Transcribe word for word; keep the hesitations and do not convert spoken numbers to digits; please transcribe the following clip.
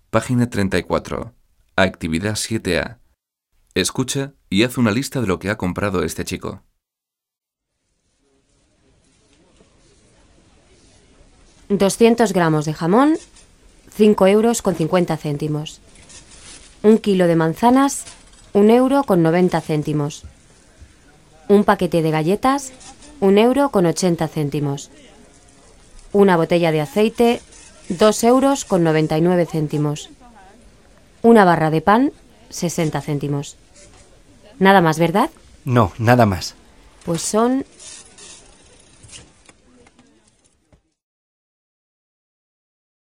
Página treinta y cuatro. Actividad siete A. Escucha y haz una lista de lo que ha comprado este chico. doscientos gramos de jamón, cinco euros con cincuenta céntimos. Un kilo de manzanas, un euro con noventa céntimos. Un paquete de galletas, un euro con ochenta céntimos. Una botella de aceite, dos euros con noventa y nueve céntimos. Una barra de pan, sesenta céntimos. Nada más, ¿verdad? No, nada más. Pues son